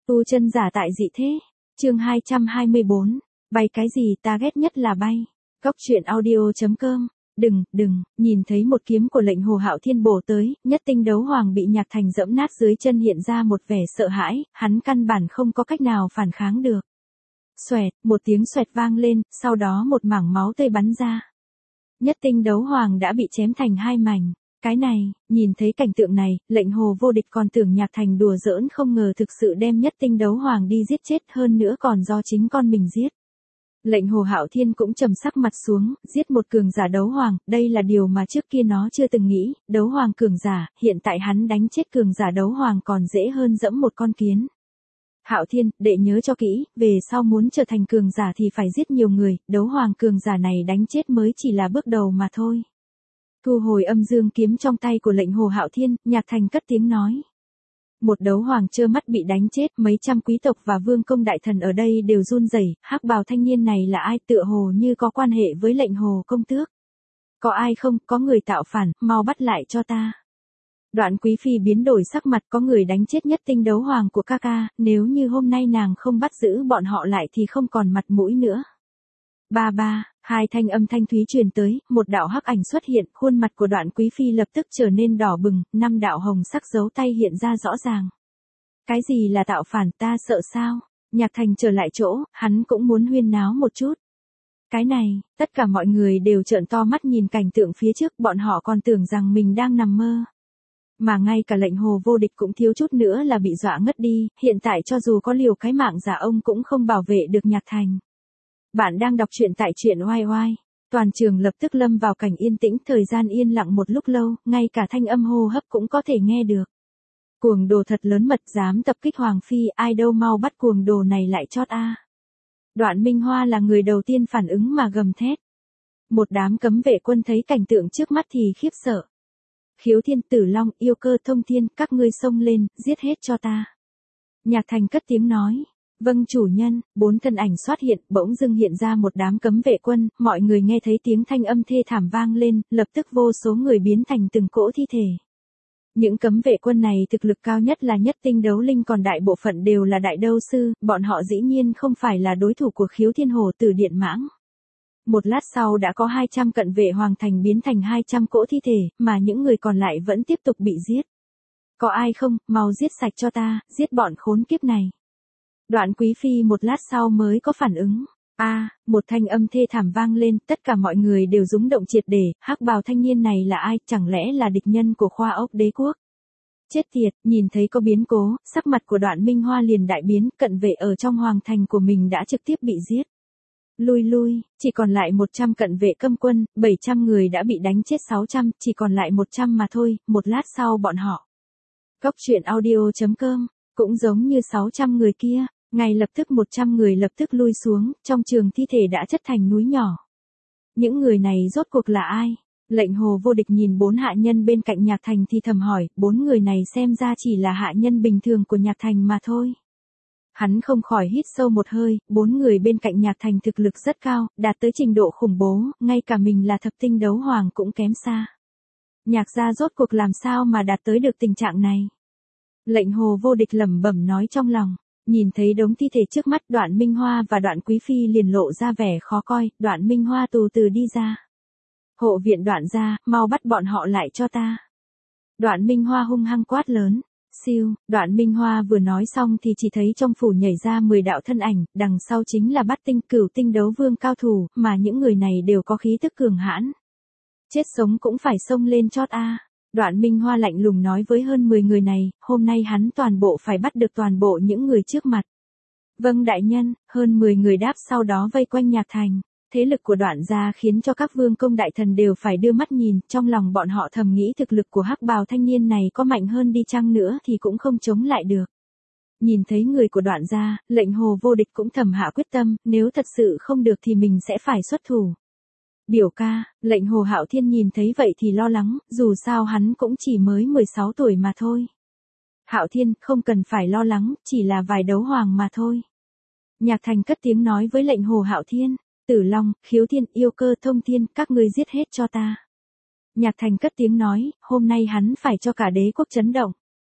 Tu chân giả tại dị thế. Chương 224. Bay cái gì ta ghét nhất là bay. Góc truyện audio.com. Đừng, nhìn thấy một kiếm của lệnh Hồ Hạo Thiên bổ tới, nhất tinh đấu hoàng bị Nhạc Thành dẫm nát dưới chân hiện ra một vẻ sợ hãi, hắn căn bản không có cách nào phản kháng được. Xoẹt, một tiếng xoẹt vang lên, sau đó một mảng máu tươi bắn ra. Nhất tinh đấu hoàng đã bị chém thành hai mảnh. Cái này, nhìn thấy cảnh tượng này, lệnh Hồ vô địch còn tưởng Nhạc Thành đùa giỡn, không ngờ thực sự đem nhất tinh đấu hoàng đi giết chết, hơn nữa còn do chính con mình giết. Lệnh Hồ Hạo Thiên cũng trầm sắc mặt xuống, giết một cường giả đấu hoàng, đây là điều mà trước kia nó chưa từng nghĩ, đấu hoàng cường giả, hiện tại hắn đánh chết cường giả đấu hoàng còn dễ hơn dẫm một con kiến. Hạo Thiên, đệ nhớ cho kỹ, về sau muốn trở thành cường giả thì phải giết nhiều người, đấu hoàng cường giả này đánh chết mới chỉ là bước đầu mà thôi. Thu hồi âm dương kiếm trong tay của lệnh Hồ Hạo Thiên, Nhạc Thành cất tiếng nói. Một đấu hoàng trơ mắt bị đánh chết, mấy trăm quý tộc và vương công đại thần ở đây đều run rẩy. Hắc bào thanh niên này là ai, tựa hồ như có quan hệ với lệnh Hồ công tước. Có ai không, có người tạo phản, mau bắt lại cho ta. Đoạn Quý Phi biến đổi sắc mặt, có người đánh chết nhất tinh đấu hoàng của ca ca, nếu như hôm nay nàng không bắt giữ bọn họ lại thì không còn mặt mũi nữa. Ba, hai thanh âm thanh thúy truyền tới, một đạo hắc ảnh xuất hiện, khuôn mặt của Đoạn Quý Phi lập tức trở nên đỏ bừng, 5 đạo hồng sắc dấu tay hiện ra rõ ràng. Cái gì là tạo phản, ta sợ sao? Nhạc Thành trở lại chỗ, hắn cũng muốn huyên náo một chút. Cái này, tất cả mọi người đều trợn to mắt nhìn cảnh tượng phía trước, bọn họ còn tưởng rằng mình đang nằm mơ. Mà ngay cả lệnh Hồ vô địch cũng thiếu chút nữa là bị dọa ngất đi, hiện tại cho dù có liều cái mạng giả ông cũng không bảo vệ được Nhạc Thành. Bạn đang đọc truyện tại truyện oai oai. Toàn trường lập tức lâm vào cảnh yên tĩnh, thời gian yên lặng một lúc lâu, ngay cả thanh âm hô hấp cũng có thể nghe được. Cuồng đồ thật lớn mật, dám tập kích Hoàng Phi, ai đâu mau bắt cuồng đồ này lại chót a. Đoạn Minh Hoa là người đầu tiên phản ứng mà gầm thét. Một đám cấm vệ quân thấy cảnh tượng trước mắt thì khiếp sợ. Khiếu Thiên, Tử Long, Yêu Cơ, Thông Thiên, các ngươi xông lên, giết hết cho ta. Nhạc Thành cất tiếng nói. Vâng chủ nhân, 4 thân ảnh xuất hiện, bỗng dưng hiện ra một đám cấm vệ quân, mọi người nghe thấy tiếng thanh âm thê thảm vang lên, lập tức vô số người biến thành từng cỗ thi thể. Những cấm vệ quân này thực lực cao nhất là nhất tinh đấu linh, còn đại bộ phận đều là đại đấu sư, bọn họ dĩ nhiên không phải là đối thủ của Khiếu Thiên Hổ Tử Điện Mãng. Một lát sau đã có 200 cận vệ hoàng thành biến thành 200 cỗ thi thể, mà những người còn lại vẫn tiếp tục bị giết. Có ai không, mau giết sạch cho ta, giết bọn khốn kiếp này. Đoạn Quý Phi một lát sau mới có phản ứng. Một thanh âm thê thảm vang lên, tất cả mọi người đều rúng động triệt để, hắc bào thanh niên này là ai, chẳng lẽ là địch nhân của Khoa Ốc Đế Quốc? Chết tiệt, nhìn thấy có biến cố, sắc mặt của Đoạn Minh Hoa liền đại biến, cận vệ ở trong hoàng thành của mình đã trực tiếp bị giết. Lui, chỉ còn lại 100 cận vệ cấm quân, 700 người đã bị đánh chết 600, chỉ còn lại 100 mà thôi, một lát sau bọn họ. Góc truyện audio.com, cũng giống như 600 người kia. Ngay lập tức 100 người lập tức lui xuống, trong trường thi thể đã chất thành núi nhỏ. Những người này rốt cuộc là ai? Lệnh Hồ vô địch nhìn 4 hạ nhân bên cạnh Nhạc Thành thì thầm hỏi, 4 người này xem ra chỉ là hạ nhân bình thường của Nhạc Thành mà thôi. Hắn không khỏi hít sâu một hơi, 4 người bên cạnh Nhạc Thành thực lực rất cao, đạt tới trình độ khủng bố, ngay cả mình là thập tinh đấu hoàng cũng kém xa. Nhạc gia rốt cuộc làm sao mà đạt tới được tình trạng này? Lệnh Hồ vô địch lẩm bẩm nói trong lòng. Nhìn thấy đống thi thể trước mắt, Đoạn Minh Hoa và Đoạn Quý Phi liền lộ ra vẻ khó coi, Đoạn Minh Hoa từ từ đi ra. Hộ viện Đoạn gia, mau bắt bọn họ lại cho ta. Đoạn Minh Hoa hung hăng quát lớn. Siêu, Đoạn Minh Hoa vừa nói xong thì chỉ thấy trong phủ nhảy ra 10 đạo thân ảnh, đằng sau chính là Bát tinh, Cửu tinh đấu vương cao thủ, mà những người này đều có khí tức cường hãn. Chết sống cũng phải xông lên chót a. Đoạn Minh Hoa lạnh lùng nói với hơn 10 người này, hôm nay hắn toàn bộ phải bắt được toàn bộ những người trước mặt. Vâng đại nhân, hơn 10 người đáp sau đó vây quanh Nhạc Thành. Thế lực của Đoạn gia khiến cho các vương công đại thần đều phải đưa mắt nhìn, trong lòng bọn họ thầm nghĩ thực lực của hắc bào thanh niên này có mạnh hơn đi chăng nữa thì cũng không chống lại được. Nhìn thấy người của Đoạn gia, lệnh Hồ vô địch cũng thầm hạ quyết tâm, nếu thật sự không được thì mình sẽ phải xuất thủ. Biểu ca, lệnh Hồ Hạo Thiên nhìn thấy vậy thì lo lắng, dù sao hắn cũng chỉ mới 16 tuổi mà thôi. Hạo Thiên, không cần phải lo lắng, chỉ là vài đấu hoàng mà thôi. Nhạc Thành cất tiếng nói với lệnh Hồ Hạo Thiên, Tử Long, Khiếu Thiên, Yêu Cơ, Thông Thiên, các ngươi giết hết cho ta. Nhạc Thành cất tiếng nói, hôm nay hắn phải cho cả đế quốc chấn động.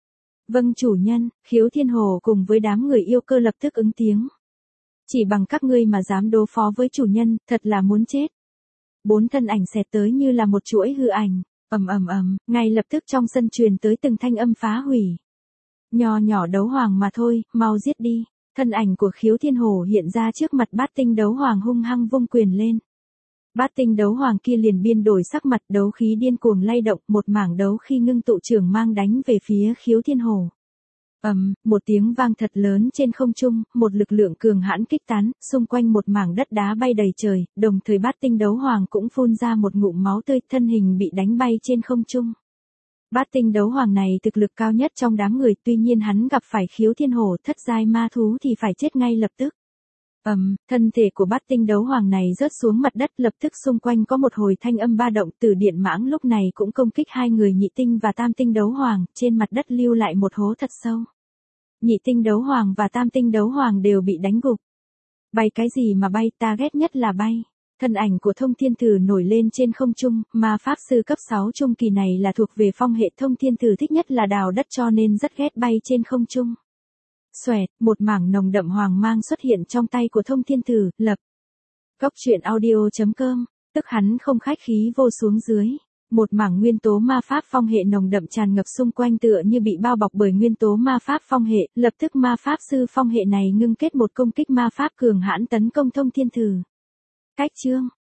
Vâng chủ nhân, Khiếu Thiên Hồ cùng với đám người yêu cơ lập tức ứng tiếng. Chỉ bằng các ngươi mà dám đối phó với chủ nhân, thật là muốn chết. 4 thân ảnh xẹt tới như là một chuỗi hư ảnh, ngay lập tức trong sân truyền tới từng thanh âm phá hủy. Nho nhỏ đấu hoàng mà thôi, mau giết đi. Thân ảnh của Khiếu Thiên Hồ hiện ra trước mặt Bát Tinh đấu hoàng hung hăng vung quyền lên. Bát Tinh đấu hoàng kia liền biên đổi sắc mặt, đấu khí điên cuồng lay động, một mảng đấu khí ngưng tụ trưởng mang đánh về phía Khiếu Thiên Hồ. Một tiếng vang thật lớn trên không trung, một lực lượng cường hãn kích tán, xung quanh một mảng đất đá bay đầy trời, đồng thời Bát Tinh đấu hoàng cũng phun ra một ngụm máu tươi, thân hình bị đánh bay trên không trung. Bát Tinh đấu hoàng này thực lực cao nhất trong đám người, tuy nhiên hắn gặp phải Khiếu Thiên Hồ thất giai ma thú thì phải chết ngay lập tức. Thân thể của Bát Tinh đấu hoàng này rớt xuống mặt đất, lập tức xung quanh có một hồi thanh âm ba động, Tử Điện Mãng lúc này cũng công kích hai người Nhị Tinh và Tam Tinh đấu hoàng, trên mặt đất lưu lại một hố thật sâu. Nhị Tinh đấu hoàng và Tam Tinh đấu hoàng đều bị đánh gục. Bay cái gì mà bay, ta ghét nhất là bay. Thân ảnh của Thông Thiên Tử nổi lên trên không trung, ma pháp sư cấp 6 trung kỳ này là thuộc về phong hệ, Thông Thiên Tử thích nhất là đào đất cho nên rất ghét bay trên không trung. Xoẹt, một mảng nồng đậm hoàng mang xuất hiện trong tay của Thông Thiên Tử, lập. Góc truyện audio.com, tức hắn không khách khí vô xuống dưới. Một mảng nguyên tố ma pháp phong hệ nồng đậm tràn ngập xung quanh tựa như bị bao bọc bởi nguyên tố ma pháp phong hệ, lập tức ma pháp sư phong hệ này ngưng kết một công kích ma pháp cường hãn tấn công Thông Thiên Tử. Cách chương